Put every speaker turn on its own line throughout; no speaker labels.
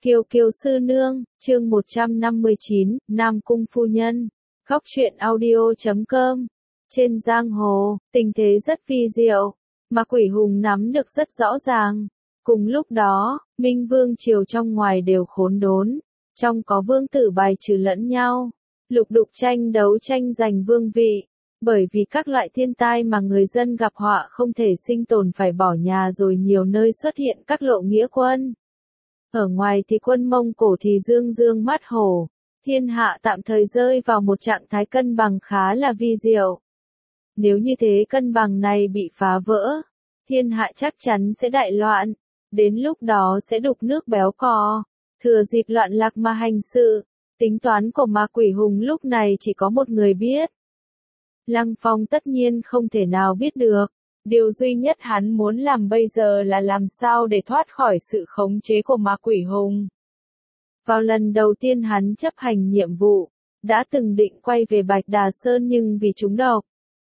Kiều Kiều sư nương, chương 159, Nam Cung phu nhân. Góc truyện audio.com. Trên giang hồ, tình thế rất vi diệu, mà Quỷ Hùng nắm được rất rõ ràng. Cùng lúc đó, Minh Vương triều trong ngoài đều khốn đốn, trong có vương tử bài trừ lẫn nhau, lục đục tranh đấu tranh giành vương vị. Bởi vì các loại thiên tai mà người dân gặp họa không thể sinh tồn phải bỏ nhà, rồi nhiều nơi xuất hiện các lộ nghĩa quân. Ở ngoài thì quân Mông Cổ thì dương dương mắt hổ, thiên hạ tạm thời rơi vào một trạng thái cân bằng khá là vi diệu. Nếu như thế cân bằng này bị phá vỡ, thiên hạ chắc chắn sẽ đại loạn, đến lúc đó sẽ đục nước béo cò, thừa dịp loạn lạc mà hành sự. Tính toán của ma Quỷ Hùng lúc này chỉ có một người biết. Lăng Phong tất nhiên không thể nào biết được. Điều duy nhất hắn muốn làm bây giờ là làm sao để thoát khỏi sự khống chế của ma Quỷ Hùng. Vào lần đầu tiên hắn chấp hành nhiệm vụ, đã từng định quay về Bạch Đà Sơn nhưng vì trúng độc.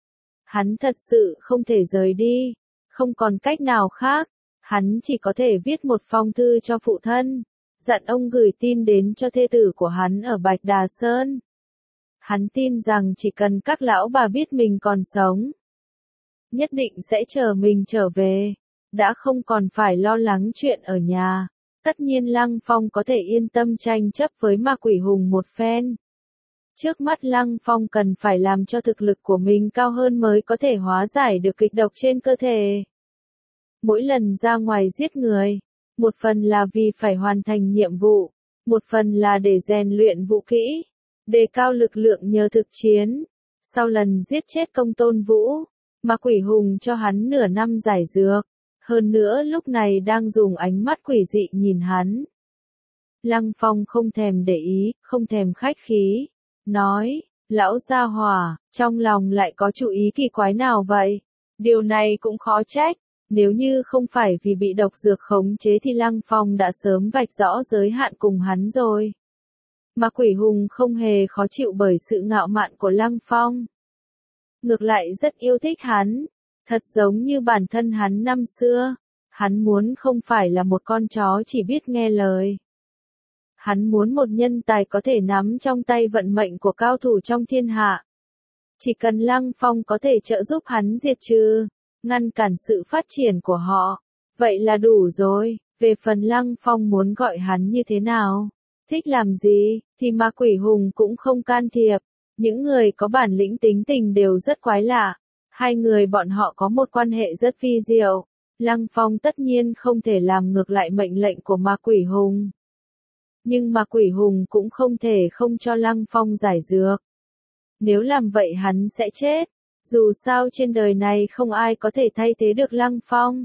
Hắn thật sự không thể rời đi, không còn cách nào khác, hắn chỉ có thể viết một phong thư cho phụ thân, dặn ông gửi tin đến cho thê tử của hắn ở Bạch Đà Sơn. Hắn tin rằng chỉ cần các lão bà biết mình còn sống, nhất định sẽ chờ mình trở về, đã không còn phải lo lắng chuyện ở nhà. Tất nhiên Lăng Phong có thể yên tâm tranh chấp với ma Quỷ Hùng một phen. Trước mắt Lăng Phong cần phải làm cho thực lực của mình cao hơn mới có thể hóa giải được kịch độc trên cơ thể. Mỗi lần ra ngoài giết người, một phần là vì phải hoàn thành nhiệm vụ, một phần là để rèn luyện vũ kỹ, đề cao lực lượng nhờ thực chiến. Sau lần giết chết Công Tôn Vũ, ma Quỷ Hùng cho hắn nửa năm giải dược, hơn nữa lúc này đang dùng ánh mắt quỷ dị nhìn hắn. Lăng Phong không thèm để ý, không thèm khách khí, nói, lão gia hỏa, trong lòng lại có chủ ý kỳ quái nào vậy? Điều này cũng khó trách, nếu như không phải vì bị độc dược khống chế thì Lăng Phong đã sớm vạch rõ giới hạn cùng hắn rồi. Mà Quỷ Hùng không hề khó chịu bởi sự ngạo mạn của Lăng Phong. Ngược lại rất yêu thích hắn, thật giống như bản thân hắn năm xưa, hắn muốn không phải là một con chó chỉ biết nghe lời. Hắn muốn một nhân tài có thể nắm trong tay vận mệnh của cao thủ trong thiên hạ. Chỉ cần Lăng Phong có thể trợ giúp hắn diệt trừ, ngăn cản sự phát triển của họ, vậy là đủ rồi. Về phần Lăng Phong muốn gọi hắn như thế nào, thích làm gì, thì ma Quỷ Hùng cũng không can thiệp. Những người có bản lĩnh tính tình đều rất quái lạ. Hai người bọn họ có một quan hệ rất vi diệu. Lăng Phong tất nhiên không thể làm ngược lại mệnh lệnh của ma Quỷ Hùng. Nhưng ma Quỷ Hùng cũng không thể không cho Lăng Phong giải dược. Nếu làm vậy hắn sẽ chết. Dù sao trên đời này không ai có thể thay thế được Lăng Phong.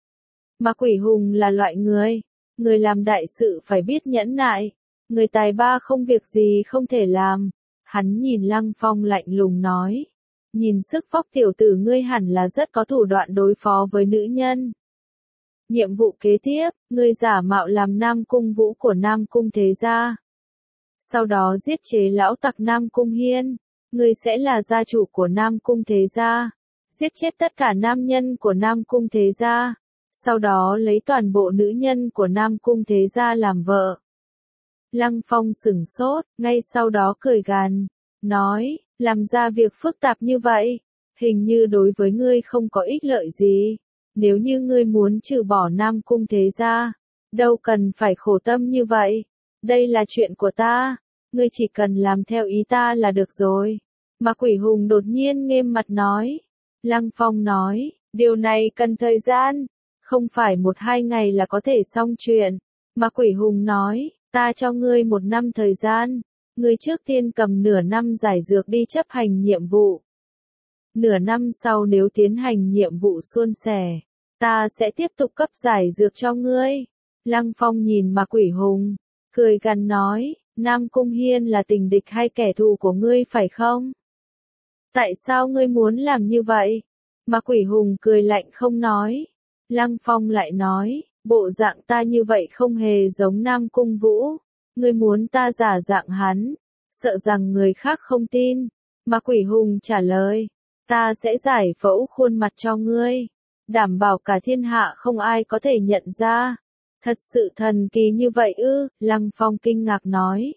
Ma Quỷ Hùng là loại người làm đại sự phải biết nhẫn nại. Người tài ba không việc gì không thể làm. Hắn nhìn Lăng Phong lạnh lùng nói. Nhìn sức vóc tiểu tử ngươi hẳn là rất có thủ đoạn đối phó với nữ nhân. Nhiệm vụ kế tiếp, ngươi giả mạo làm Nam Cung Vũ của Nam Cung Thế Gia. Sau đó giết chế lão tặc Nam Cung Hiên. Ngươi sẽ là gia chủ của Nam Cung Thế Gia. Giết chết tất cả nam nhân của Nam Cung Thế Gia. Sau đó lấy toàn bộ nữ nhân của Nam Cung Thế Gia làm vợ. Lăng Phong sửng sốt, ngay sau đó cười gằn, nói, làm ra việc phức tạp như vậy, hình như đối với ngươi không có ích lợi gì. Nếu như ngươi muốn trừ bỏ Nam Cung Thế Gia, đâu cần phải khổ tâm như vậy. Đây là chuyện của ta, ngươi chỉ cần làm theo ý ta là được rồi. Ma Quỷ Hùng đột nhiên nghiêm mặt nói. Lăng Phong nói, điều này cần thời gian, không phải 1-2 ngày là có thể xong chuyện. Ma Quỷ Hùng nói, ta cho ngươi 1 năm thời gian, ngươi trước tiên cầm nửa năm giải dược đi chấp hành nhiệm vụ. Nửa năm sau nếu tiến hành nhiệm vụ suôn sẻ, ta sẽ tiếp tục cấp giải dược cho ngươi. Lăng Phong nhìn ma Quỷ Hùng, cười gằn nói, Nam Cung Hiên là tình địch hay kẻ thù của ngươi phải không? Tại sao ngươi muốn làm như vậy? Ma Quỷ Hùng cười lạnh không nói. Lăng Phong lại nói, bộ dạng ta như vậy không hề giống Nam Cung Vũ. Ngươi muốn ta giả dạng hắn, sợ rằng người khác không tin. Ma Quỷ Hùng trả lời, ta sẽ giải phẫu khuôn mặt cho ngươi, đảm bảo cả thiên hạ không ai có thể nhận ra. Thật sự thần kỳ như vậy ư? Lăng Phong kinh ngạc nói.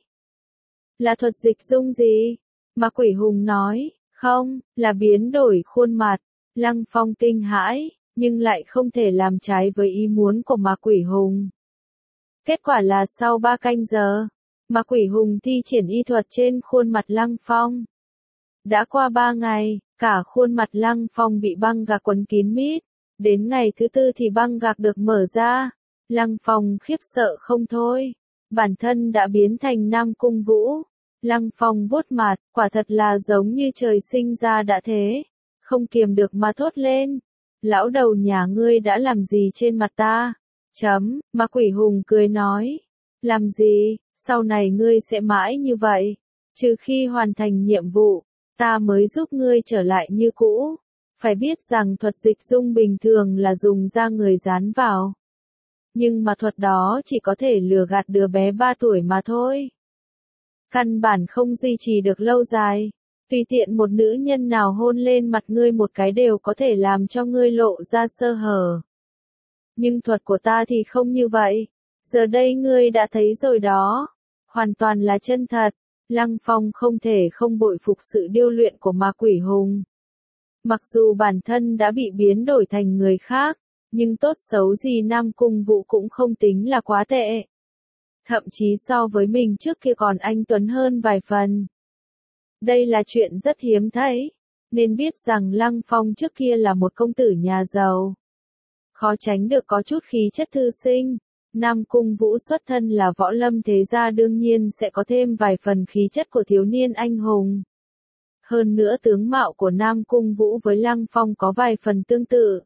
Là thuật dịch dung gì? Ma Quỷ Hùng nói, không, là biến đổi khuôn mặt. Lăng Phong kinh hãi, nhưng lại không thể làm trái với ý muốn của Ma Quỷ Hùng. Kết quả là sau 3 canh giờ, Ma Quỷ Hùng thi triển y thuật trên khuôn mặt Lăng Phong. Đã qua 3 ngày, cả khuôn mặt Lăng Phong bị băng gạc quấn kín mít. Đến ngày thứ 4 thì băng gạc được mở ra. Lăng Phong khiếp sợ không thôi. Bản thân đã biến thành Nam Cung Vũ. Lăng Phong vuốt mặt, quả thật là giống như trời sinh ra đã thế. Không kiềm được mà thốt lên. Lão đầu nhà ngươi đã làm gì trên mặt ta? Ma Quỷ Hùng cười nói. Làm gì, sau này ngươi sẽ mãi như vậy. Trừ khi hoàn thành nhiệm vụ, ta mới giúp ngươi trở lại như cũ. Phải biết rằng thuật dịch dung bình thường là dùng da người dán vào. Nhưng mà thuật đó chỉ có thể lừa gạt đứa bé 3 tuổi mà thôi. Căn bản không duy trì được lâu dài. Tùy tiện một nữ nhân nào hôn lên mặt ngươi một cái đều có thể làm cho ngươi lộ ra sơ hở. Nhưng thuật của ta thì không như vậy. Giờ đây ngươi đã thấy rồi đó. Hoàn toàn là chân thật. Lăng Phong không thể không bội phục sự điêu luyện của Ma Quỷ Hùng. Mặc dù bản thân đã bị biến đổi thành người khác, nhưng tốt xấu gì Nam Cung Vũ cũng không tính là quá tệ. Thậm chí so với mình trước kia còn anh tuấn hơn vài phần. Đây là chuyện rất hiếm thấy, nên biết rằng Lăng Phong trước kia là một công tử nhà giàu. Khó tránh được có chút khí chất thư sinh. Nam Cung Vũ xuất thân là võ lâm thế gia đương nhiên sẽ có thêm vài phần khí chất của thiếu niên anh hùng. Hơn nữa tướng mạo của Nam Cung Vũ với Lăng Phong có vài phần tương tự.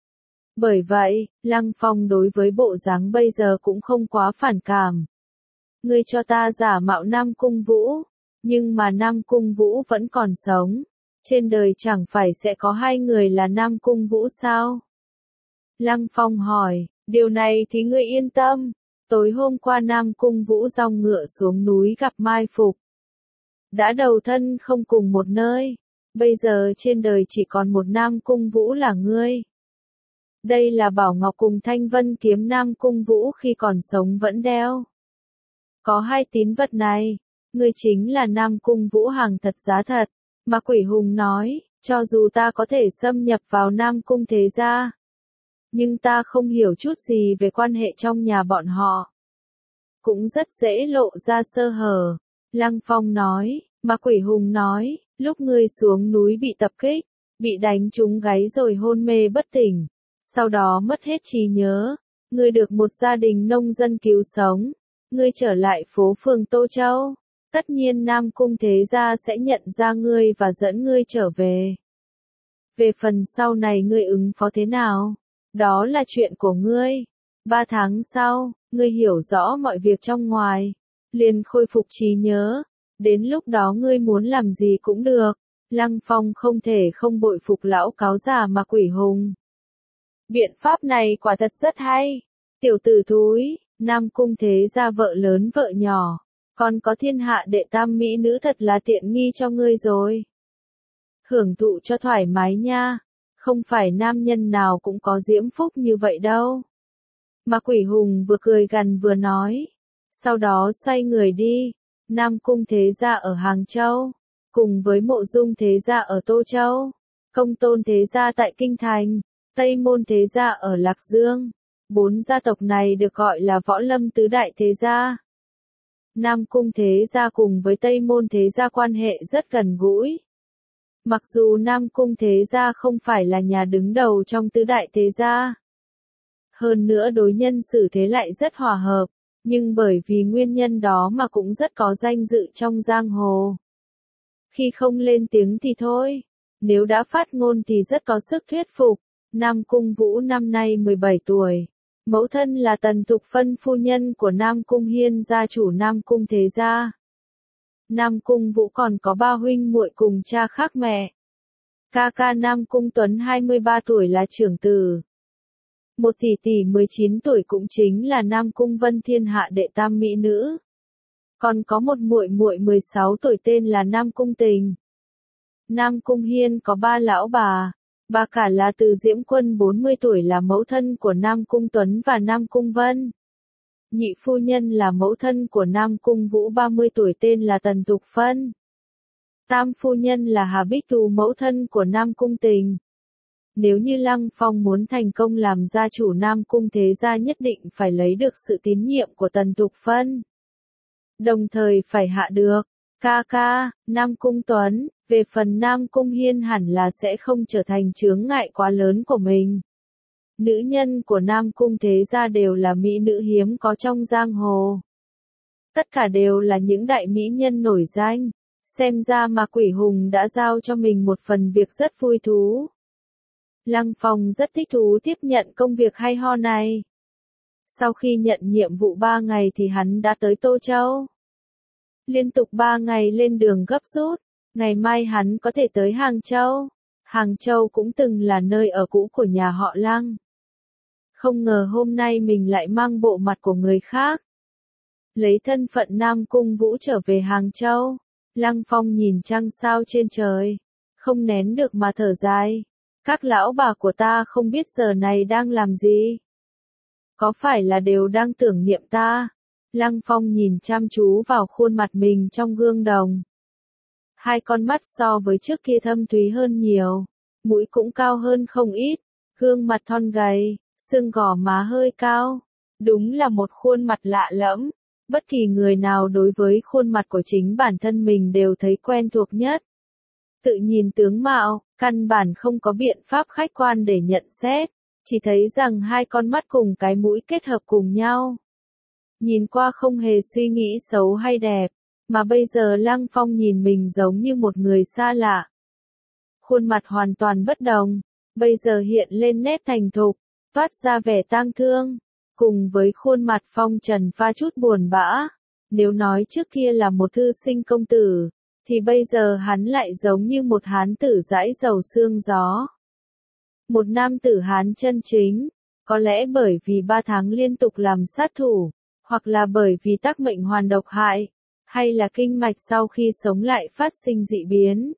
Bởi vậy, Lăng Phong đối với bộ dáng bây giờ cũng không quá phản cảm. Ngươi cho ta giả mạo Nam Cung Vũ, nhưng mà Nam Cung Vũ vẫn còn sống. Trên đời chẳng phải sẽ có 2 người là Nam Cung Vũ sao? Lăng Phong hỏi, điều này thì ngươi yên tâm. Tối hôm qua Nam Cung Vũ dòng ngựa xuống núi gặp mai phục. Đã đầu thân không cùng một nơi. Bây giờ trên đời chỉ còn một Nam Cung Vũ là ngươi. Đây là bảo ngọc cùng thanh vân kiếm Nam Cung Vũ khi còn sống vẫn đeo. Có 2 tín vật này, ngươi chính là Nam Cung Vũ hàng thật giá thật. Ma Quỷ Hùng nói, cho dù ta có thể xâm nhập vào Nam Cung thế gia, nhưng ta không hiểu chút gì về quan hệ trong nhà bọn họ. Cũng rất dễ lộ ra sơ hở. Lăng Phong nói, Ma Quỷ Hùng nói, lúc ngươi xuống núi bị tập kích, bị đánh trúng gáy rồi hôn mê bất tỉnh. Sau đó mất hết trí nhớ, ngươi được một gia đình nông dân cứu sống. Ngươi trở lại phố phường Tô Châu. Tất nhiên Nam Cung thế gia sẽ nhận ra ngươi và dẫn ngươi trở về. Về phần sau này ngươi ứng phó thế nào? Đó là chuyện của ngươi. 3 tháng sau, ngươi hiểu rõ mọi việc trong ngoài. Liền khôi phục trí nhớ. Đến lúc đó ngươi muốn làm gì cũng được. Lăng Phong không thể không bội phục lão cáo già Ma Quỷ Hùng. Biện pháp này quả thật rất hay. Tiểu tử thúi, Nam Cung thế gia vợ lớn vợ nhỏ. Còn có thiên hạ đệ tam mỹ nữ thật là tiện nghi cho ngươi rồi. Hưởng thụ cho thoải mái nha. Không phải nam nhân nào cũng có diễm phúc như vậy đâu. Ma Quỷ Hùng vừa cười gằn vừa nói. Sau đó xoay người đi. Nam Cung thế gia ở Hàng Châu. Cùng với Mộ Dung thế gia ở Tô Châu. Công Tôn thế gia tại Kinh Thành. Tây Môn thế gia ở Lạc Dương. 4 gia tộc này được gọi là võ lâm tứ đại thế gia. Nam Cung thế gia cùng với Tây Môn thế gia quan hệ rất gần gũi. Mặc dù Nam Cung thế gia không phải là nhà đứng đầu trong tứ đại thế gia. Hơn nữa đối nhân xử thế lại rất hòa hợp, nhưng bởi vì nguyên nhân đó mà cũng rất có danh dự trong giang hồ. Khi không lên tiếng thì thôi, nếu đã phát ngôn thì rất có sức thuyết phục. Nam Cung Vũ năm nay 17 tuổi. Mẫu thân là Tần Thục Phân phu nhân của Nam Cung Hiên gia chủ Nam Cung thế gia. Nam Cung Vũ còn có 3 huynh muội cùng cha khác mẹ. Ca ca Nam Cung Tuấn 23 tuổi là trưởng tử. Một tỷ tỷ 19 tuổi cũng chính là Nam Cung Vân thiên hạ đệ tam mỹ nữ. Còn có một muội muội 16 tuổi tên là Nam Cung Tình. Nam Cung Hiên có 3 lão bà. Bà cả là Từ Diễm Quân 40 tuổi là mẫu thân của Nam Cung Tuấn và Nam Cung Vân. Nhị phu nhân là mẫu thân của Nam Cung Vũ 30 tuổi tên là Tần Tục Phân. Tam phu nhân là Hà Bích Tú mẫu thân của Nam Cung Tình. Nếu như Lăng Phong muốn thành công làm gia chủ Nam Cung thế gia nhất định phải lấy được sự tín nhiệm của Tần Tục Phân. Đồng thời phải hạ được ca ca, Nam Cung Tuấn, về phần Nam Cung Hiên hẳn là sẽ không trở thành chướng ngại quá lớn của mình. Nữ nhân của Nam Cung thế gia đều là mỹ nữ hiếm có trong giang hồ. Tất cả đều là những đại mỹ nhân nổi danh. Xem ra mà Quỷ Hùng đã giao cho mình một phần việc rất vui thú. Lăng Phong rất thích thú tiếp nhận công việc hay ho này. Sau khi nhận nhiệm vụ 3 ngày thì hắn đã tới Tô Châu. Liên tục 3 ngày lên đường gấp rút, ngày mai hắn có thể tới Hàng Châu. Hàng Châu cũng từng là nơi ở cũ của nhà họ Lăng. Không ngờ hôm nay mình lại mang bộ mặt của người khác. Lấy thân phận Nam Cung Vũ trở về Hàng Châu. Lăng Phong nhìn trăng sao trên trời, không nén được mà thở dài. Các lão bà của ta không biết giờ này đang làm gì. Có phải là đều đang tưởng niệm ta? Lăng Phong nhìn chăm chú vào khuôn mặt mình trong gương đồng. Hai con mắt so với trước kia thâm thúy hơn nhiều, mũi cũng cao hơn không ít, gương mặt thon gầy, xương gò má hơi cao. Đúng là một khuôn mặt lạ lẫm. Bất kỳ người nào đối với khuôn mặt của chính bản thân mình đều thấy quen thuộc nhất. Tự nhìn tướng mạo, căn bản không có biện pháp khách quan để nhận xét, chỉ thấy rằng hai con mắt cùng cái mũi kết hợp cùng nhau. Nhìn qua không hề suy nghĩ xấu hay đẹp, mà bây giờ Lăng Phong nhìn mình giống như một người xa lạ. Khuôn mặt hoàn toàn bất đồng, bây giờ hiện lên nét thành thục, toát ra vẻ tang thương. Cùng với khuôn mặt phong trần pha chút buồn bã, nếu nói trước kia là một thư sinh công tử, thì bây giờ hắn lại giống như một hán tử dãi dầu sương gió. Một nam tử Hán chân chính, có lẽ bởi vì 3 tháng liên tục làm sát thủ, hoặc là bởi vì tác mệnh hoàn độc hại, hay là kinh mạch sau khi sống lại phát sinh dị biến.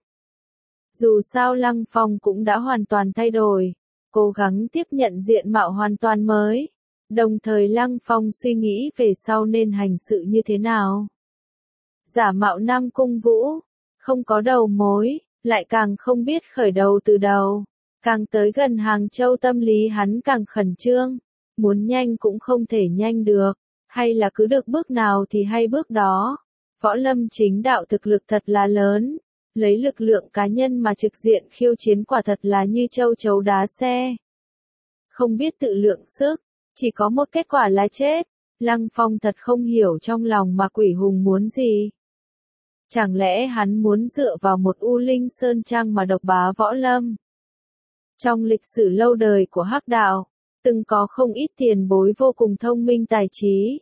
Dù sao Lăng Phong cũng đã hoàn toàn thay đổi, cố gắng tiếp nhận diện mạo hoàn toàn mới. Đồng thời Lăng Phong suy nghĩ về sau nên hành sự như thế nào. Giả mạo Nam Cung Vũ, không có đầu mối, lại càng không biết khởi đầu từ đầu. Càng tới gần Hàng Châu tâm lý hắn càng khẩn trương, muốn nhanh cũng không thể nhanh được, hay là cứ được bước nào thì hay bước đó. Võ Lâm chính đạo thực lực thật là lớn, lấy lực lượng cá nhân mà trực diện khiêu chiến quả thật là như châu chấu đá xe. Không biết tự lượng sức, chỉ có một kết quả là chết. Lăng Phong thật không hiểu trong lòng mà Quỷ Hùng muốn gì. Chẳng lẽ hắn muốn dựa vào một U Linh Sơn Trang mà độc bá Võ Lâm? Trong lịch sử lâu đời của Hắc Đạo, từng có không ít tiền bối vô cùng thông minh tài trí.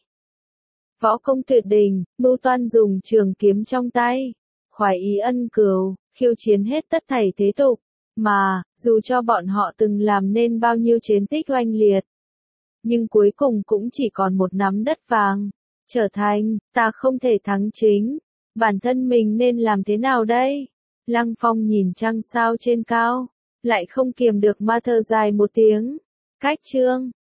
Võ công tuyệt đỉnh, mưu toan dùng trường kiếm trong tay, khoái ý ân cừu, khiêu chiến hết tất thảy thế tục, mà, dù cho bọn họ từng làm nên bao nhiêu chiến tích oanh liệt, nhưng cuối cùng cũng chỉ còn một nắm đất vàng, trở thành, ta không thể thắng chính, bản thân mình nên làm thế nào đây? Lăng Phong nhìn trăng sao trên cao, lại không kiềm được mà thở dài một tiếng. Cách chương